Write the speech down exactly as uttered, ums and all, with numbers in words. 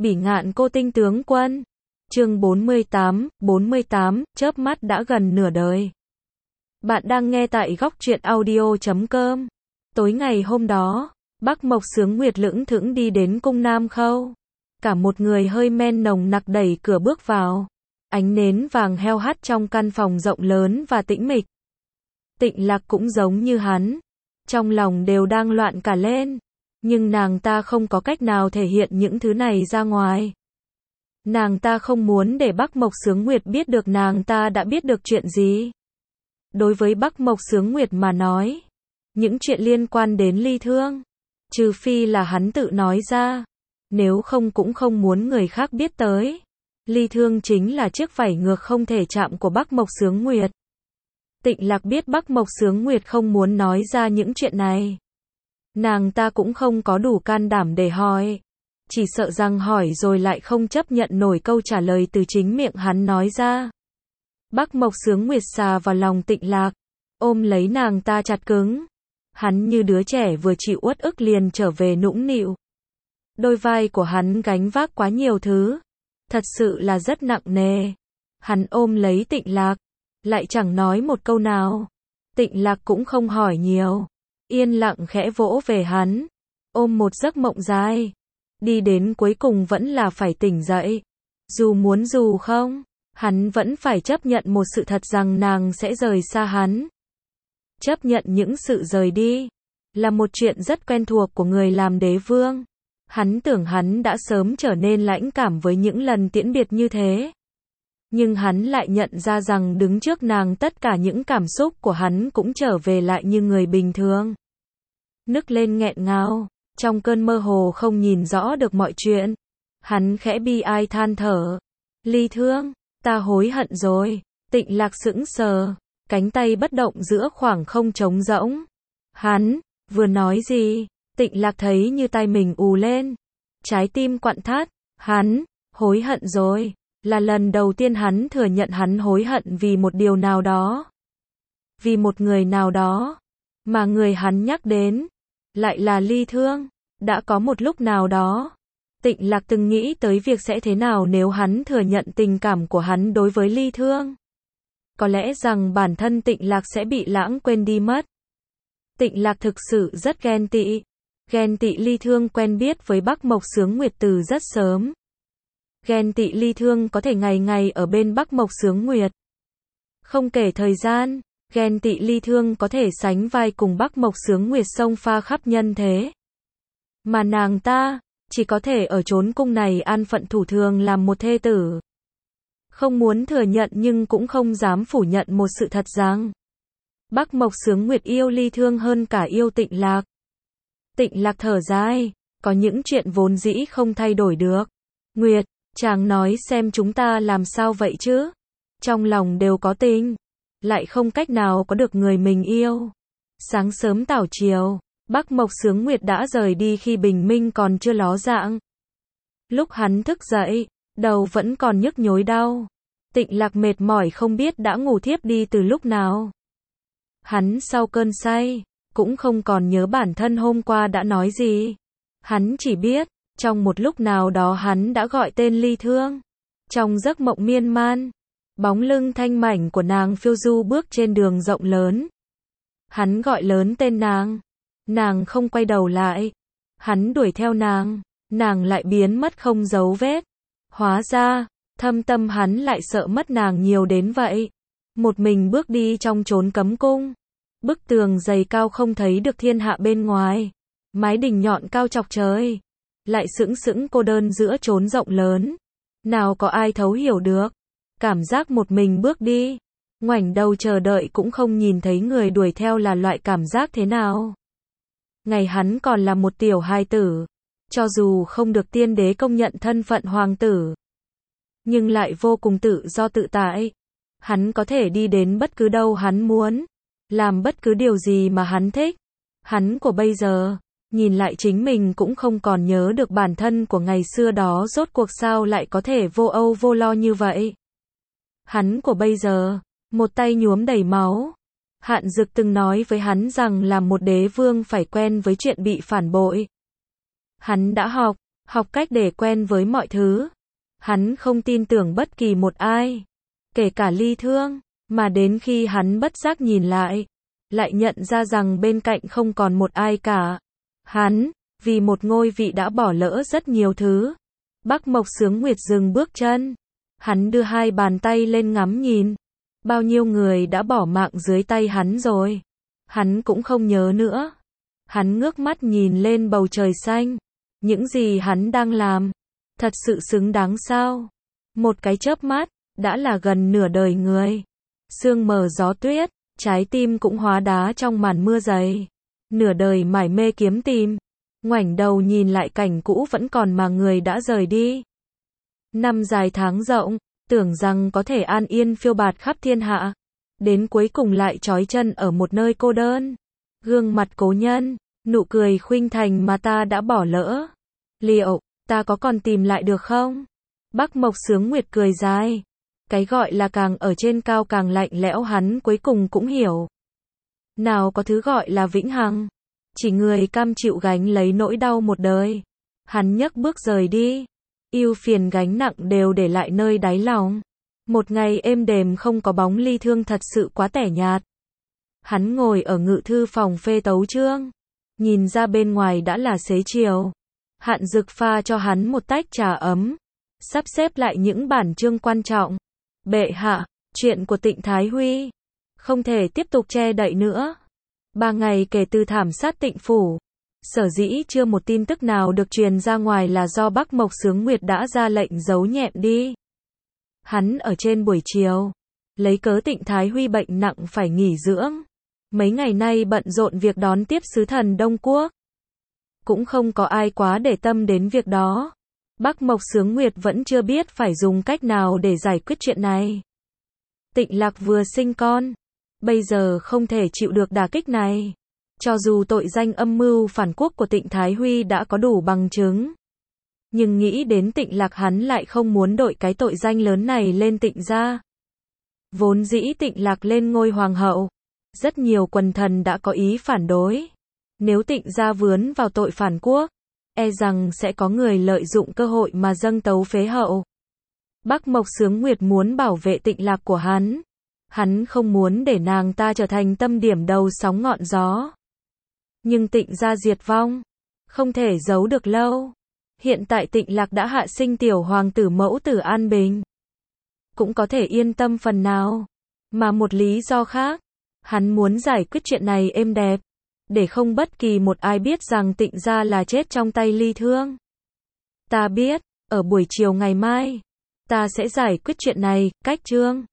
Bỉ ngạn cô tinh tướng quân. Chương bốn mươi tám, bốn mươi tám, chớp mắt đã gần nửa đời. Bạn đang nghe tại góc truyện audio chấm com. Tối ngày hôm đó, Bắc Mộc Xướng Nguyệt lững thững đi đến cung Nam Khâu. Cả một người hơi men nồng nặc đẩy cửa bước vào. Ánh nến vàng heo hắt trong căn phòng rộng lớn và tĩnh mịch. Tịnh Lạc cũng giống như hắn. Trong lòng đều đang loạn cả lên. Nhưng nàng ta không có cách nào thể hiện những thứ này ra ngoài. Nàng ta không muốn để Bắc Mộc Xướng Nguyệt biết được nàng ta đã biết được chuyện gì. Đối với Bắc Mộc Xướng Nguyệt mà nói, những chuyện liên quan đến Ly Thương, trừ phi là hắn tự nói ra, nếu không cũng không muốn người khác biết tới. Ly Thương chính là chiếc vảy ngược không thể chạm của Bắc Mộc Xướng Nguyệt. Tịnh Lạc biết Bắc Mộc Xướng Nguyệt không muốn nói ra những chuyện này. Nàng ta cũng không có đủ can đảm để hỏi. Chỉ sợ rằng hỏi rồi lại không chấp nhận nổi câu trả lời từ chính miệng hắn nói ra. Bắc Mộc Xướng Nguyệt xà vào lòng Tịnh Lạc, ôm lấy nàng ta chặt cứng. Hắn như đứa trẻ vừa chịu uất ức liền trở về nũng nịu. Đôi vai của hắn gánh vác quá nhiều thứ, thật sự là rất nặng nề. Hắn ôm lấy Tịnh Lạc, lại chẳng nói một câu nào. Tịnh Lạc cũng không hỏi nhiều, yên lặng khẽ vỗ về hắn, ôm một giấc mộng dài. Đi đến cuối cùng vẫn là phải tỉnh dậy. Dù muốn dù không, hắn vẫn phải chấp nhận một sự thật rằng nàng sẽ rời xa hắn. Chấp nhận những sự rời đi là một chuyện rất quen thuộc của người làm đế vương. Hắn tưởng hắn đã sớm trở nên lãnh cảm với những lần tiễn biệt như thế. Nhưng hắn lại nhận ra rằng đứng trước nàng tất cả những cảm xúc của hắn cũng trở về lại như người bình thường. Nức lên nghẹn ngào, trong cơn mơ hồ không nhìn rõ được mọi chuyện. Hắn khẽ bi ai than thở. Ly Thương, ta hối hận rồi. Tịnh Lạc sững sờ, cánh tay bất động giữa khoảng không trống rỗng. Hắn, vừa nói gì? Tịnh Lạc thấy như tai mình ù lên. Trái tim quặn thắt. Hắn, hối hận rồi. Là lần đầu tiên hắn thừa nhận hắn hối hận vì một điều nào đó. Vì một người nào đó. Mà người hắn nhắc đến lại là Ly Thương. Đã có một lúc nào đó, Tịnh Lạc từng nghĩ tới việc sẽ thế nào nếu hắn thừa nhận tình cảm của hắn đối với Ly Thương. Có lẽ rằng bản thân Tịnh Lạc sẽ bị lãng quên đi mất. Tịnh Lạc thực sự rất ghen tị. Ghen tị Ly Thương quen biết với Bắc Mộc Xướng Nguyệt từ rất sớm. Ghen tị Ly Thương có thể ngày ngày ở bên Bắc Mộc Xướng Nguyệt. Không kể thời gian, ghen tị Ly Thương có thể sánh vai cùng Bắc Mộc Xướng Nguyệt xông pha khắp nhân thế. Mà nàng ta, chỉ có thể ở chốn cung này an phận thủ thường làm một thê tử. Không muốn thừa nhận nhưng cũng không dám phủ nhận một sự thật rằng Bắc Mộc Xướng Nguyệt yêu Ly Thương hơn cả yêu Tịnh Lạc. Tịnh Lạc thở dài, có những chuyện vốn dĩ không thay đổi được. Nguyệt, chàng nói xem chúng ta làm sao vậy chứ? Trong lòng đều có tình, lại không cách nào có được người mình yêu. Sáng sớm tảo chiều, Bắc Mộc Xướng Nguyệt đã rời đi khi bình minh còn chưa ló dạng. Lúc hắn thức dậy, đầu vẫn còn nhức nhối đau. Tịnh Lạc mệt mỏi không biết đã ngủ thiếp đi từ lúc nào. Hắn sau cơn say, cũng không còn nhớ bản thân hôm qua đã nói gì. Hắn chỉ biết, trong một lúc nào đó hắn đã gọi tên Ly Thương. Trong giấc mộng miên man, bóng lưng thanh mảnh của nàng phiêu du bước trên đường rộng lớn. Hắn gọi lớn tên nàng. Nàng không quay đầu lại. Hắn đuổi theo nàng. Nàng lại biến mất không dấu vết. Hóa ra, thâm tâm hắn lại sợ mất nàng nhiều đến vậy. Một mình bước đi trong chốn cấm cung. Bức tường dày cao không thấy được thiên hạ bên ngoài. Mái đình nhọn cao chọc trời. Lại sững sững cô đơn giữa chốn rộng lớn. Nào có ai thấu hiểu được. Cảm giác một mình bước đi. Ngoảnh đầu chờ đợi cũng không nhìn thấy người đuổi theo là loại cảm giác thế nào. Ngày hắn còn là một tiểu hài tử, cho dù không được tiên đế công nhận thân phận hoàng tử, nhưng lại vô cùng tự do tự tại. Hắn có thể đi đến bất cứ đâu hắn muốn, làm bất cứ điều gì mà hắn thích. Hắn của bây giờ, nhìn lại chính mình cũng không còn nhớ được bản thân của ngày xưa đó rốt cuộc sao lại có thể vô âu vô lo như vậy. Hắn của bây giờ, một tay nhuốm đầy máu. Hạn Dực từng nói với hắn rằng làm một đế vương phải quen với chuyện bị phản bội. Hắn đã học, học cách để quen với mọi thứ. Hắn không tin tưởng bất kỳ một ai, kể cả Ly Thương, mà đến khi hắn bất giác nhìn lại, lại nhận ra rằng bên cạnh không còn một ai cả. Hắn, vì một ngôi vị đã bỏ lỡ rất nhiều thứ. Bắc Mộc Xướng Nguyệt dừng bước chân. Hắn đưa hai bàn tay lên ngắm nhìn. Bao nhiêu người đã bỏ mạng dưới tay hắn rồi. Hắn cũng không nhớ nữa. Hắn ngước mắt nhìn lên bầu trời xanh. Những gì hắn đang làm, thật sự xứng đáng sao? Một cái chớp mắt, đã là gần nửa đời người. Sương mờ gió tuyết, trái tim cũng hóa đá trong màn mưa dày. Nửa đời mải mê kiếm tìm. Ngoảnh đầu nhìn lại cảnh cũ vẫn còn mà người đã rời đi. Năm dài tháng rộng, tưởng rằng có thể an yên phiêu bạt khắp thiên hạ. Đến cuối cùng lại trói chân ở một nơi cô đơn. Gương mặt cố nhân, nụ cười khuynh thành mà ta đã bỏ lỡ. Liệu, ta có còn tìm lại được không? Bắc Mộc Xướng Nguyệt cười dài. Cái gọi là càng ở trên cao càng lạnh lẽo hắn cuối cùng cũng hiểu. Nào có thứ gọi là vĩnh hằng. Chỉ người cam chịu gánh lấy nỗi đau một đời. Hắn nhấc bước rời đi. Ưu phiền gánh nặng đều để lại nơi đáy lòng. Một ngày êm đềm không có bóng Ly Thương thật sự quá tẻ nhạt. Hắn ngồi ở ngự thư phòng phê tấu chương. Nhìn ra bên ngoài đã là xế chiều. Hạn Dực pha cho hắn một tách trà ấm. Sắp xếp lại những bản chương quan trọng. Bệ hạ, chuyện của Tịnh Thái Huy không thể tiếp tục che đậy nữa. Ba ngày kể từ thảm sát Tịnh Phủ. Sở dĩ chưa một tin tức nào được truyền ra ngoài là do Bắc Mộc Xướng Nguyệt đã ra lệnh giấu nhẹm đi. Hắn ở trên buổi chiều. Lấy cớ Tịnh Thái Huy bệnh nặng phải nghỉ dưỡng. Mấy ngày nay bận rộn việc đón tiếp sứ thần Đông Quốc. Cũng không có ai quá để tâm đến việc đó. Bắc Mộc Xướng Nguyệt vẫn chưa biết phải dùng cách nào để giải quyết chuyện này. Tịnh Lạc vừa sinh con. Bây giờ không thể chịu được đả kích này. Cho dù tội danh âm mưu phản quốc của Tịnh Thái Huy đã có đủ bằng chứng. Nhưng nghĩ đến Tịnh Lạc hắn lại không muốn đội cái tội danh lớn này lên Tịnh gia. Vốn dĩ Tịnh Lạc lên ngôi hoàng hậu. Rất nhiều quần thần đã có ý phản đối. Nếu Tịnh gia vướng vào tội phản quốc, e rằng sẽ có người lợi dụng cơ hội mà dâng tấu phế hậu. Bắc Mộc Xướng Nguyệt muốn bảo vệ Tịnh Lạc của hắn. Hắn không muốn để nàng ta trở thành tâm điểm đầu sóng ngọn gió. Nhưng Tịnh gia diệt vong, không thể giấu được lâu. Hiện tại Tịnh Lạc đã hạ sinh tiểu hoàng tử mẫu tử an bình. Cũng có thể yên tâm phần nào. Mà một lý do khác, hắn muốn giải quyết chuyện này êm đẹp. Để không bất kỳ một ai biết rằng Tịnh gia là chết trong tay Ly Thương. Ta biết, ở buổi chiều ngày mai, ta sẽ giải quyết chuyện này, cách chương.